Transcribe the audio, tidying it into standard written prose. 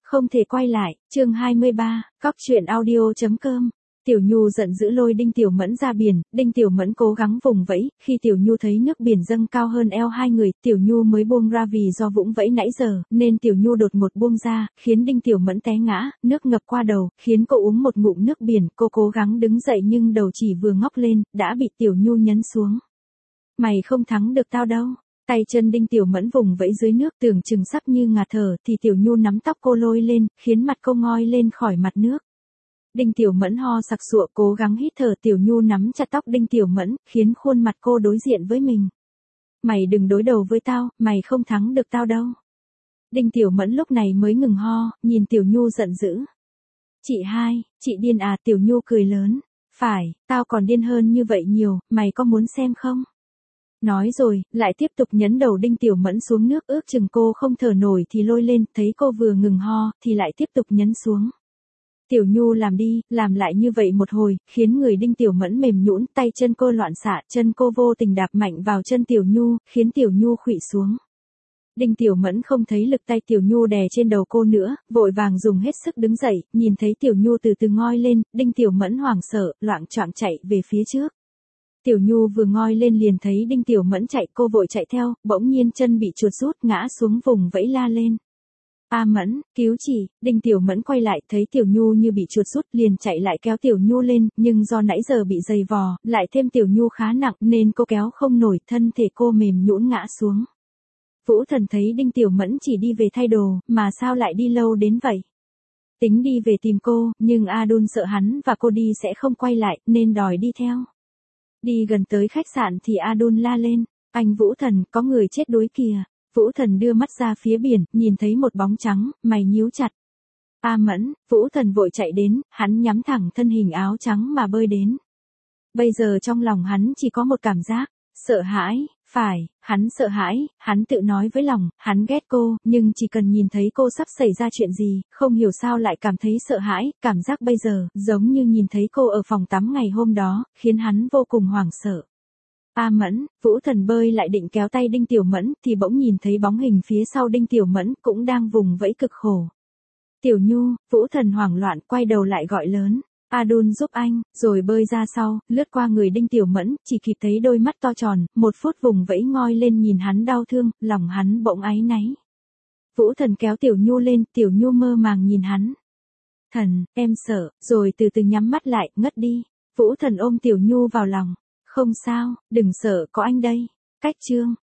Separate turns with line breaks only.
Không thể quay lại, chương 23, cóc truyện audio.com. Tiểu Nhu giận dữ lôi Đinh Tiểu Mẫn ra biển, Đinh Tiểu Mẫn cố gắng vùng vẫy, khi Tiểu Nhu thấy nước biển dâng cao hơn eo hai người, Tiểu Nhu mới buông ra vì do vũng vẫy nãy giờ, nên Tiểu Nhu đột ngột buông ra, khiến Đinh Tiểu Mẫn té ngã, nước ngập qua đầu, khiến cô uống một ngụm nước biển, cô cố gắng đứng dậy nhưng đầu chỉ vừa ngóc lên, đã bị Tiểu Nhu nhấn xuống. Mày không thắng được tao đâu. Tay chân Đinh Tiểu Mẫn vùng vẫy dưới nước tưởng chừng sắp như ngạt thở thì Tiểu Nhu nắm tóc cô lôi lên, khiến mặt cô ngoi lên khỏi mặt nước. Đinh Tiểu Mẫn ho sặc sụa cố gắng hít thở, Tiểu Nhu nắm chặt tóc Đinh Tiểu Mẫn, khiến khuôn mặt cô đối diện với mình. Mày đừng đối đầu với tao, mày không thắng được tao đâu. Đinh Tiểu Mẫn lúc này mới ngừng ho, nhìn Tiểu Nhu giận dữ. Chị hai, chị điên à? Tiểu Nhu cười lớn. Phải, tao còn điên hơn như vậy nhiều, mày có muốn xem không? Nói rồi, lại tiếp tục nhấn đầu Đinh Tiểu Mẫn xuống nước, ước chừng cô không thở nổi thì lôi lên, thấy cô vừa ngừng ho, thì lại tiếp tục nhấn xuống. Tiểu Nhu làm đi, làm lại như vậy một hồi, khiến người Đinh Tiểu Mẫn mềm nhũn, tay chân cô loạn xạ, chân cô vô tình đạp mạnh vào chân Tiểu Nhu, khiến Tiểu Nhu khuỵu xuống. Đinh Tiểu Mẫn không thấy lực tay Tiểu Nhu đè trên đầu cô nữa, vội vàng dùng hết sức đứng dậy, nhìn thấy Tiểu Nhu từ từ ngoi lên, Đinh Tiểu Mẫn hoảng sợ, loạng choạng chạy về phía trước. Tiểu Nhu vừa ngoi lên liền thấy Đinh Tiểu Mẫn chạy, cô vội chạy theo, bỗng nhiên chân bị chuột rút, ngã xuống vùng vẫy la lên. A Mẫn, cứu chị! Đinh Tiểu Mẫn quay lại, thấy Tiểu Nhu như bị chuột rút, liền chạy lại kéo Tiểu Nhu lên, nhưng do nãy giờ bị giày vò, lại thêm Tiểu Nhu khá nặng nên cô kéo không nổi, thân thể cô mềm nhũn ngã xuống. Vũ Thần thấy Đinh Tiểu Mẫn chỉ đi về thay đồ, mà sao lại đi lâu đến vậy? Tính đi về tìm cô, nhưng Adun sợ hắn và cô đi sẽ không quay lại, nên đòi đi theo. Đi gần tới khách sạn thì Adun la lên, anh Vũ Thần, có người chết đuối kìa. Vũ Thần đưa mắt ra phía biển, nhìn thấy một bóng trắng, mày nhíu chặt. A Mẫn, Vũ Thần vội chạy đến, hắn nhắm thẳng thân hình áo trắng mà bơi đến. Bây giờ trong lòng hắn chỉ có một cảm giác, sợ hãi, phải, hắn sợ hãi, hắn tự nói với lòng, hắn ghét cô, nhưng chỉ cần nhìn thấy cô sắp xảy ra chuyện gì, không hiểu sao lại cảm thấy sợ hãi, cảm giác bây giờ, giống như nhìn thấy cô ở phòng tắm ngày hôm đó, khiến hắn vô cùng hoảng sợ. A Mẫn, Vũ Thần bơi lại định kéo tay Đinh Tiểu Mẫn, thì bỗng nhìn thấy bóng hình phía sau Đinh Tiểu Mẫn cũng đang vùng vẫy cực khổ. Tiểu Nhu, Vũ Thần hoảng loạn quay đầu lại gọi lớn. Adun giúp anh, rồi bơi ra sau, lướt qua người Đinh Tiểu Mẫn, chỉ kịp thấy đôi mắt to tròn, một phút vùng vẫy ngoi lên nhìn hắn đau thương, lòng hắn bỗng áy náy. Vũ Thần kéo Tiểu Nhu lên, Tiểu Nhu mơ màng nhìn hắn. Thần, em sợ, rồi từ từ nhắm mắt lại, ngất đi. Vũ Thần ôm Tiểu Nhu vào lòng. Không sao, đừng sợ, có anh đây. Cách chương.